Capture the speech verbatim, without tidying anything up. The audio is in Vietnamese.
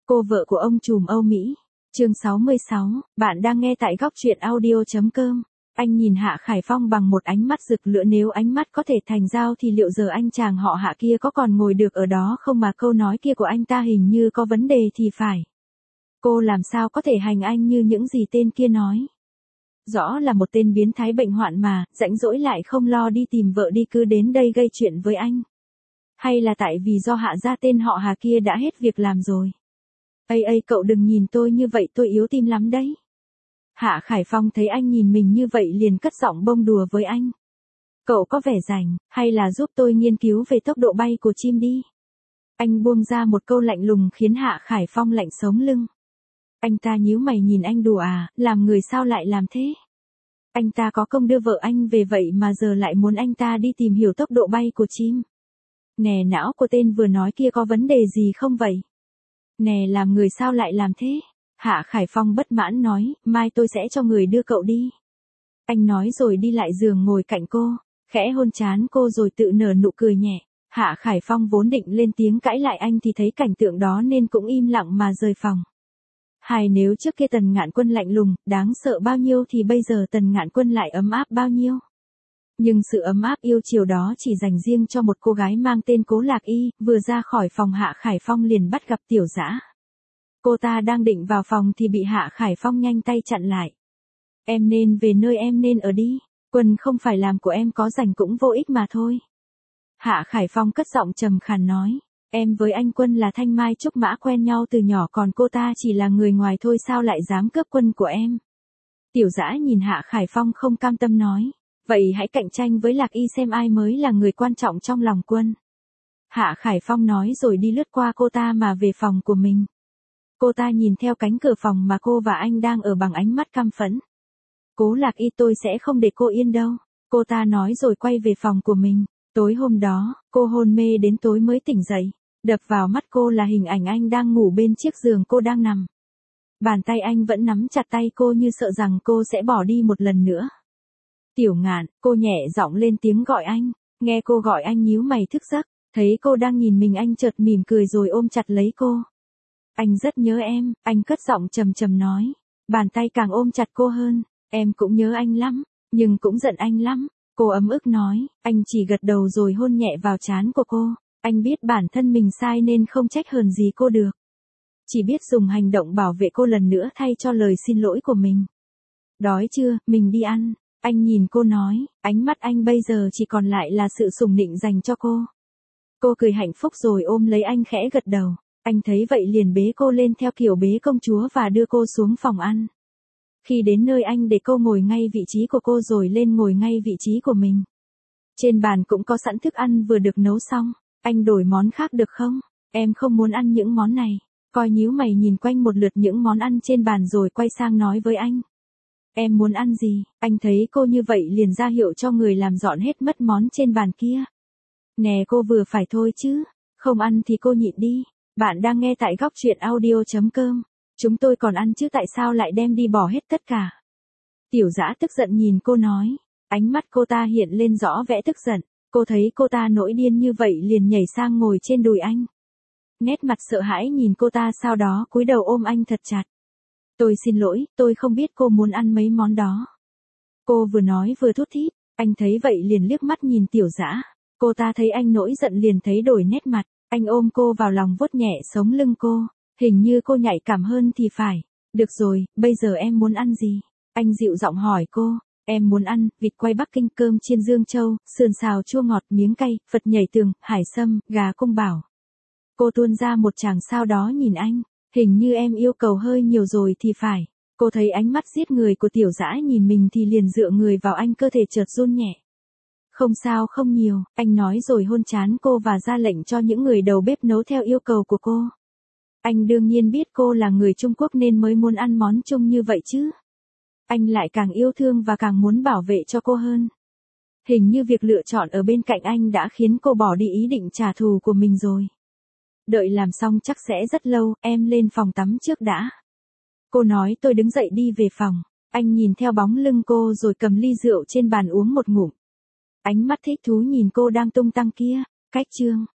Cô vợ của ông trùm Âu Mỹ. Chương sáu mươi sáu, bạn đang nghe tại góc truyện audio chấm com. Anh nhìn Hạ Khải Phong bằng một ánh mắt rực lửa, nếu ánh mắt có thể thành dao thì liệu giờ anh chàng họ Hạ kia có còn ngồi được ở đó không, mà câu nói kia của anh ta hình như có vấn đề thì phải. Cô làm sao có thể hành anh như những gì tên kia nói. Rõ là một tên biến thái bệnh hoạn mà, rãnh rỗi lại không lo đi tìm vợ đi cứ đến đây gây chuyện với anh. Hay là tại vì do Hạ gia tên họ Hà kia đã hết việc làm rồi. Ây ây, cậu đừng nhìn tôi như vậy, tôi yếu tim lắm đấy. Hạ Khải Phong thấy anh nhìn mình như vậy liền cất giọng bông đùa với anh. Cậu có vẻ rảnh, hay là giúp tôi nghiên cứu về tốc độ bay của chim đi. Anh buông ra một câu lạnh lùng khiến Hạ Khải Phong lạnh sống lưng. Anh ta nhíu mày nhìn anh, đùa à, làm người sao lại làm thế? Anh ta có công đưa vợ anh về vậy mà giờ lại muốn anh ta đi tìm hiểu tốc độ bay của chim. Nè, não của tên vừa nói kia có vấn đề gì không vậy? Nè, làm người sao lại làm thế? Hạ Khải Phong bất mãn nói, mai tôi sẽ cho người đưa cậu đi. Anh nói rồi đi lại giường ngồi cạnh cô, khẽ hôn trán cô rồi tự nở nụ cười nhẹ. Hạ Khải Phong vốn định lên tiếng cãi lại anh thì thấy cảnh tượng đó nên cũng im lặng mà rời phòng. Hay nếu trước kia Tần Ngạn Quân lạnh lùng, đáng sợ bao nhiêu thì bây giờ Tần Ngạn Quân lại ấm áp bao nhiêu. Nhưng sự ấm áp yêu chiều đó chỉ dành riêng cho một cô gái mang tên Cố Lạc Y. Vừa ra khỏi phòng Hạ Khải Phong liền bắt gặp Tiểu Dã. Cô ta đang định vào phòng thì bị Hạ Khải Phong nhanh tay chặn lại. Em nên về nơi em nên ở đi, Quân không phải làm của em, có rảnh cũng vô ích mà thôi. Hạ Khải Phong cất giọng trầm khàn nói, em với anh Quân là thanh mai trúc mã quen nhau từ nhỏ, còn cô ta chỉ là người ngoài thôi, sao lại dám cướp Quân của em. Tiểu Dã nhìn Hạ Khải Phong không cam tâm nói, vậy hãy cạnh tranh với Lạc Y xem ai mới là người quan trọng trong lòng Quân. Hạ Khải Phong nói rồi đi lướt qua cô ta mà về phòng của mình. Cô ta nhìn theo cánh cửa phòng mà cô và anh đang ở bằng ánh mắt căm phẫn. Cố Lạc Y, tôi sẽ không để cô yên đâu. Cô ta nói rồi quay về phòng của mình. Tối hôm đó, cô hôn mê đến tối mới tỉnh dậy. Đập vào mắt cô là hình ảnh anh đang ngủ bên chiếc giường cô đang nằm. Bàn tay anh vẫn nắm chặt tay cô như sợ rằng cô sẽ bỏ đi một lần nữa. Tiểu Ngạn, cô nhẹ giọng lên tiếng gọi anh. Nghe cô gọi anh nhíu mày thức giấc. Thấy cô đang nhìn mình anh chợt mỉm cười rồi ôm chặt lấy cô. Anh rất nhớ em, anh cất giọng trầm trầm nói. Bàn tay càng ôm chặt cô hơn. Em cũng nhớ anh lắm, nhưng cũng giận anh lắm. Cô ấm ức nói. Anh chỉ gật đầu rồi hôn nhẹ vào trán của cô. Anh biết bản thân mình sai nên không trách hờn gì cô được. Chỉ biết dùng hành động bảo vệ cô lần nữa thay cho lời xin lỗi của mình. Đói chưa, mình đi ăn. Anh nhìn cô nói, ánh mắt anh bây giờ chỉ còn lại là sự sủng nịnh dành cho cô. Cô cười hạnh phúc rồi ôm lấy anh khẽ gật đầu. Anh thấy vậy liền bế cô lên theo kiểu bế công chúa và đưa cô xuống phòng ăn. Khi đến nơi anh để cô ngồi ngay vị trí của cô rồi lên ngồi ngay vị trí của mình. Trên bàn cũng có sẵn thức ăn vừa được nấu xong. Anh đổi món khác được không? Em không muốn ăn những món này. Coi nhíu mày nhìn quanh một lượt những món ăn trên bàn rồi quay sang nói với anh. Em muốn ăn gì? Anh thấy cô như vậy liền ra hiệu cho người làm dọn hết mất món trên bàn kia. Nè, cô vừa phải thôi chứ. Không ăn thì cô nhịn đi. Bạn đang nghe tại góc truyện audio chấm com. Chúng tôi còn ăn chứ, tại sao lại đem đi bỏ hết tất cả? Tiểu Dã tức giận nhìn cô nói. Ánh mắt cô ta hiện lên rõ vẻ tức giận. Cô thấy cô ta nổi điên như vậy liền nhảy sang ngồi trên đùi anh. Nét mặt sợ hãi nhìn cô ta, sau đó cúi đầu ôm anh thật chặt. Tôi xin lỗi, tôi không biết cô muốn ăn mấy món đó. Cô vừa nói vừa thút thít. Anh thấy vậy liền liếc mắt nhìn Tiểu Dã. Cô ta thấy anh nổi giận liền thấy đổi nét mặt. Anh ôm cô vào lòng vuốt nhẹ sống lưng cô. Hình như cô nhạy cảm hơn thì phải. Được rồi, bây giờ em muốn ăn gì? Anh dịu giọng hỏi cô. Em muốn ăn vịt quay Bắc Kinh, cơm chiên Dương Châu, sườn xào chua ngọt, miếng cay, Phật nhảy tường, hải sâm, gà cung bảo. Cô tuôn ra một tràng sau đó nhìn anh. Hình như em yêu cầu hơi nhiều rồi thì phải. Cô thấy ánh mắt giết người của Tiểu Dã nhìn mình thì liền dựa người vào anh, cơ thể chợt run nhẹ. Không sao, không nhiều, anh nói rồi hôn trán cô và ra lệnh cho những người đầu bếp nấu theo yêu cầu của cô. Anh đương nhiên biết cô là người Trung Quốc nên mới muốn ăn món Trung như vậy chứ. Anh lại càng yêu thương và càng muốn bảo vệ cho cô hơn. Hình như việc lựa chọn ở bên cạnh anh đã khiến cô bỏ đi ý định trả thù của mình rồi. Đợi làm xong chắc sẽ rất lâu, em lên phòng tắm trước đã. Cô nói. Tôi đứng dậy đi về phòng. Anh nhìn theo bóng lưng cô rồi cầm ly rượu trên bàn uống một ngụm. Ánh mắt thích thú nhìn cô đang tung tăng kia. Cách chương.